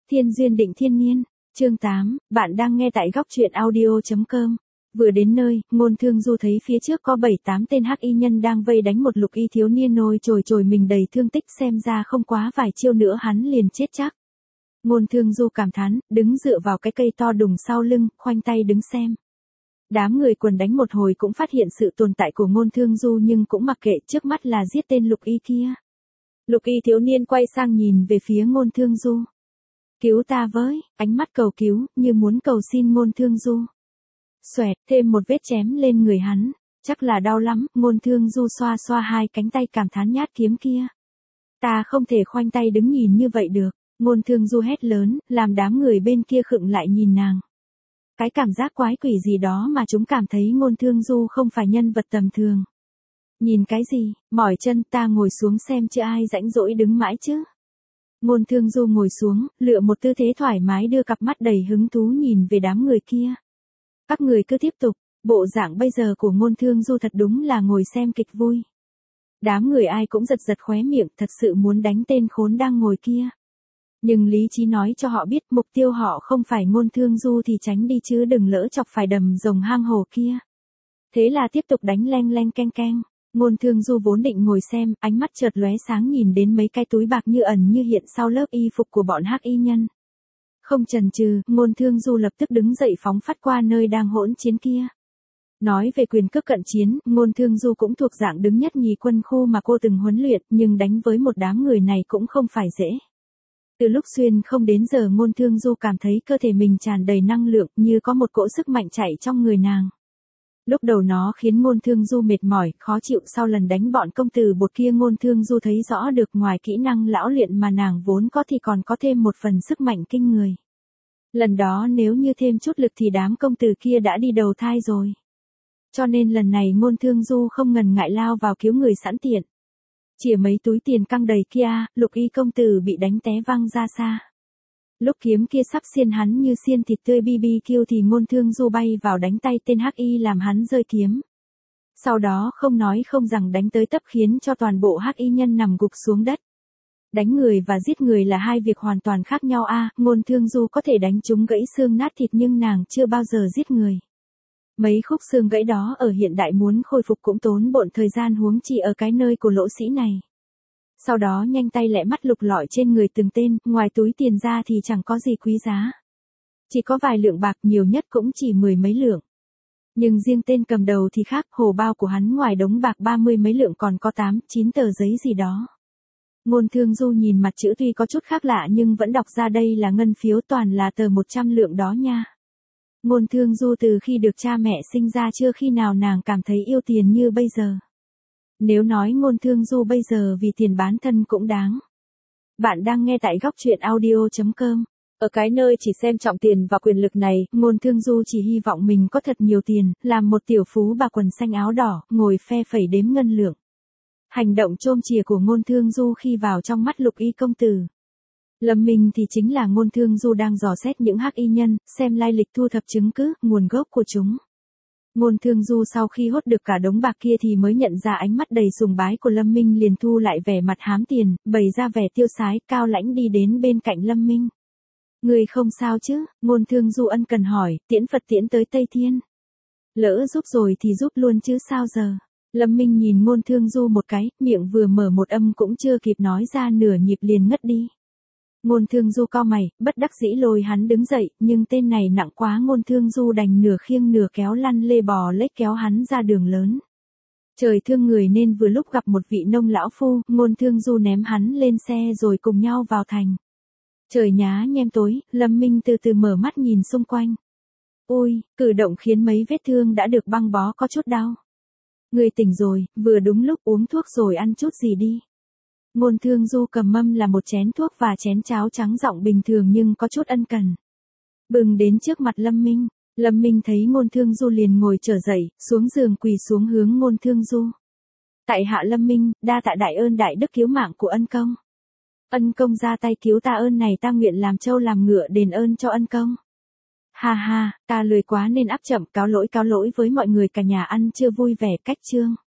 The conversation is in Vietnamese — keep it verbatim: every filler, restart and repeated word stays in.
Thiên duyên định thiên niên, chương tám, bạn đang nghe tại góc truyện audio chấm com. Vừa đến nơi, Ngôn Thương Du thấy phía trước có bảy tám tên hắc y nhân đang vây đánh một lục y thiếu niên nôi trồi trồi mình đầy thương tích, xem ra không quá vài chiêu nữa hắn liền chết chắc. Ngôn Thương Du cảm thán, đứng dựa vào cái cây to đùng sau lưng, khoanh tay đứng xem. Đám người quần đánh một hồi cũng phát hiện sự tồn tại của Ngôn Thương Du nhưng cũng mặc kệ, trước mắt là giết tên lục y kia. Lục y thiếu niên quay sang nhìn về phía Ngôn Thương Du. Cứu ta với, ánh mắt cầu cứu, như muốn cầu xin Ngôn Thương Du. Xoẹt, thêm một vết chém lên người hắn, chắc là đau lắm, Ngôn Thương Du xoa xoa hai cánh tay cảm thán nhát kiếm kia. Ta không thể khoanh tay đứng nhìn như vậy được, Ngôn Thương Du hét lớn, làm đám người bên kia khựng lại nhìn nàng. Cái cảm giác quái quỷ gì đó mà chúng cảm thấy Ngôn Thương Du không phải nhân vật tầm thường. Nhìn cái gì, mỏi chân, ta ngồi xuống xem chứ ai rãnh rỗi đứng mãi chứ. Ngôn Thương Du ngồi xuống, lựa một tư thế thoải mái đưa cặp mắt đầy hứng thú nhìn về đám người kia. Các người cứ tiếp tục, bộ dạng bây giờ của Ngôn Thương Du thật đúng là ngồi xem kịch vui. Đám người ai cũng giật giật khóe miệng, thật sự muốn đánh tên khốn đang ngồi kia. Nhưng lý trí nói cho họ biết mục tiêu họ không phải Ngôn Thương Du thì tránh đi chứ đừng lỡ chọc phải đầm rồng hang hồ kia. Thế là tiếp tục đánh leng leng keng keng. Ngôn Thương Du vốn định ngồi xem, ánh mắt chợt lóe sáng nhìn đến mấy cái túi bạc như ẩn như hiện sau lớp y phục của bọn hắc y nhân. Không chần chừ, Ngôn Thương Du lập tức đứng dậy phóng phát qua nơi đang hỗn chiến kia. Nói về quyền cước cận chiến, Ngôn Thương Du cũng thuộc dạng đứng nhất nhì quân khu mà cô từng huấn luyện, nhưng đánh với một đám người này cũng không phải dễ. Từ lúc xuyên không đến giờ Ngôn Thương Du cảm thấy cơ thể mình tràn đầy năng lượng như có một cỗ sức mạnh chạy trong người nàng. Lúc đầu nó khiến Ngôn Thương Du mệt mỏi, khó chịu, sau lần đánh bọn công tử bột kia Ngôn Thương Du thấy rõ được ngoài kỹ năng lão luyện mà nàng vốn có thì còn có thêm một phần sức mạnh kinh người. Lần đó nếu như thêm chút lực thì đám công tử kia đã đi đầu thai rồi. Cho nên lần này Ngôn Thương Du không ngần ngại lao vào cứu người sẵn tiện. Chìa mấy túi tiền căng đầy kia, lục y công tử bị đánh té văng ra xa. Lúc kiếm kia sắp xiên hắn như xiên thịt tươi bi bi kiu thì Ngôn Thương Du bay vào đánh tay tên hắc y làm hắn rơi kiếm. Sau đó không nói không rằng đánh tới tấp khiến cho toàn bộ hắc y nhân nằm gục xuống đất. Đánh người và giết người là hai việc hoàn toàn khác nhau a, à, Ngôn Thương Du có thể đánh chúng gãy xương nát thịt nhưng nàng chưa bao giờ giết người. Mấy khúc xương gãy đó ở hiện đại muốn khôi phục cũng tốn bộn thời gian huống chi ở cái nơi của lỗ sĩ này. Sau đó nhanh tay lẹ mắt lục lọi trên người từng tên, ngoài túi tiền ra thì chẳng có gì quý giá. Chỉ có vài lượng bạc, nhiều nhất cũng chỉ mười mấy lượng. Nhưng riêng tên cầm đầu thì khác, hồ bao của hắn ngoài đống bạc ba mươi mấy lượng còn có tám, chín tờ giấy gì đó. Ngôn Thương Du nhìn mặt chữ tuy có chút khác lạ nhưng vẫn đọc ra đây là ngân phiếu, toàn là tờ một trăm lượng đó nha. Ngôn Thương Du từ khi được cha mẹ sinh ra chưa khi nào nàng cảm thấy yêu tiền như bây giờ. Nếu nói Ngôn Thương Du bây giờ vì tiền bán thân cũng đáng. Bạn đang nghe tại góc truyện audio chấm com. Ở cái nơi chỉ xem trọng tiền và quyền lực này, Ngôn Thương Du chỉ hy vọng mình có thật nhiều tiền, làm một tiểu phú bà quần xanh áo đỏ, ngồi phe phẩy đếm ngân lượng. Hành động chôm chìa của Ngôn Thương Du khi vào trong mắt lục y công tử Lâm Minh thì chính là Ngôn Thương Du đang dò xét những hắc y nhân, xem lai lịch, thu thập chứng cứ, nguồn gốc của chúng. Ngôn Thương Du sau khi hốt được cả đống bạc kia thì mới nhận ra ánh mắt đầy sùng bái của Lâm Minh, liền thu lại vẻ mặt hám tiền, bày ra vẻ tiêu sái, cao lãnh đi đến bên cạnh Lâm Minh. Người không sao chứ? Ngôn Thương Du ân cần hỏi, tiễn Phật tiễn tới Tây Thiên. Lỡ giúp rồi thì giúp luôn chứ sao giờ? Lâm Minh nhìn Ngôn Thương Du một cái, miệng vừa mở một âm cũng chưa kịp nói ra nửa nhịp liền ngất đi. Ngôn Thương Du cau mày, bất đắc dĩ lôi hắn đứng dậy, nhưng tên này nặng quá, Ngôn Thương Du đành nửa khiêng nửa kéo lăn lê bò lết kéo hắn ra đường lớn. Trời thương người nên vừa lúc gặp một vị nông lão phu, Ngôn Thương Du ném hắn lên xe rồi cùng nhau vào thành. Trời nhá nhem tối, Lâm Minh từ từ mở mắt nhìn xung quanh. Ôi, cử động khiến mấy vết thương đã được băng bó có chút đau. Người tỉnh rồi, vừa đúng lúc, uống thuốc rồi ăn chút gì đi. Ngôn Thương Du cầm mâm là một chén thuốc và chén cháo trắng, giọng bình thường nhưng có chút ân cần. Bừng đến trước mặt Lâm Minh, Lâm Minh thấy Ngôn Thương Du liền ngồi trở dậy, xuống giường quỳ xuống hướng Ngôn Thương Du. Tại hạ Lâm Minh, đa tạ đại ơn đại đức cứu mạng của ân công. Ân công ra tay cứu ta, ơn này ta nguyện làm trâu làm ngựa đền ơn cho ân công. Ha ha, ta lười quá nên áp chậm, cáo lỗi cáo lỗi với mọi người, cả nhà ăn chưa vui vẻ, cách chương.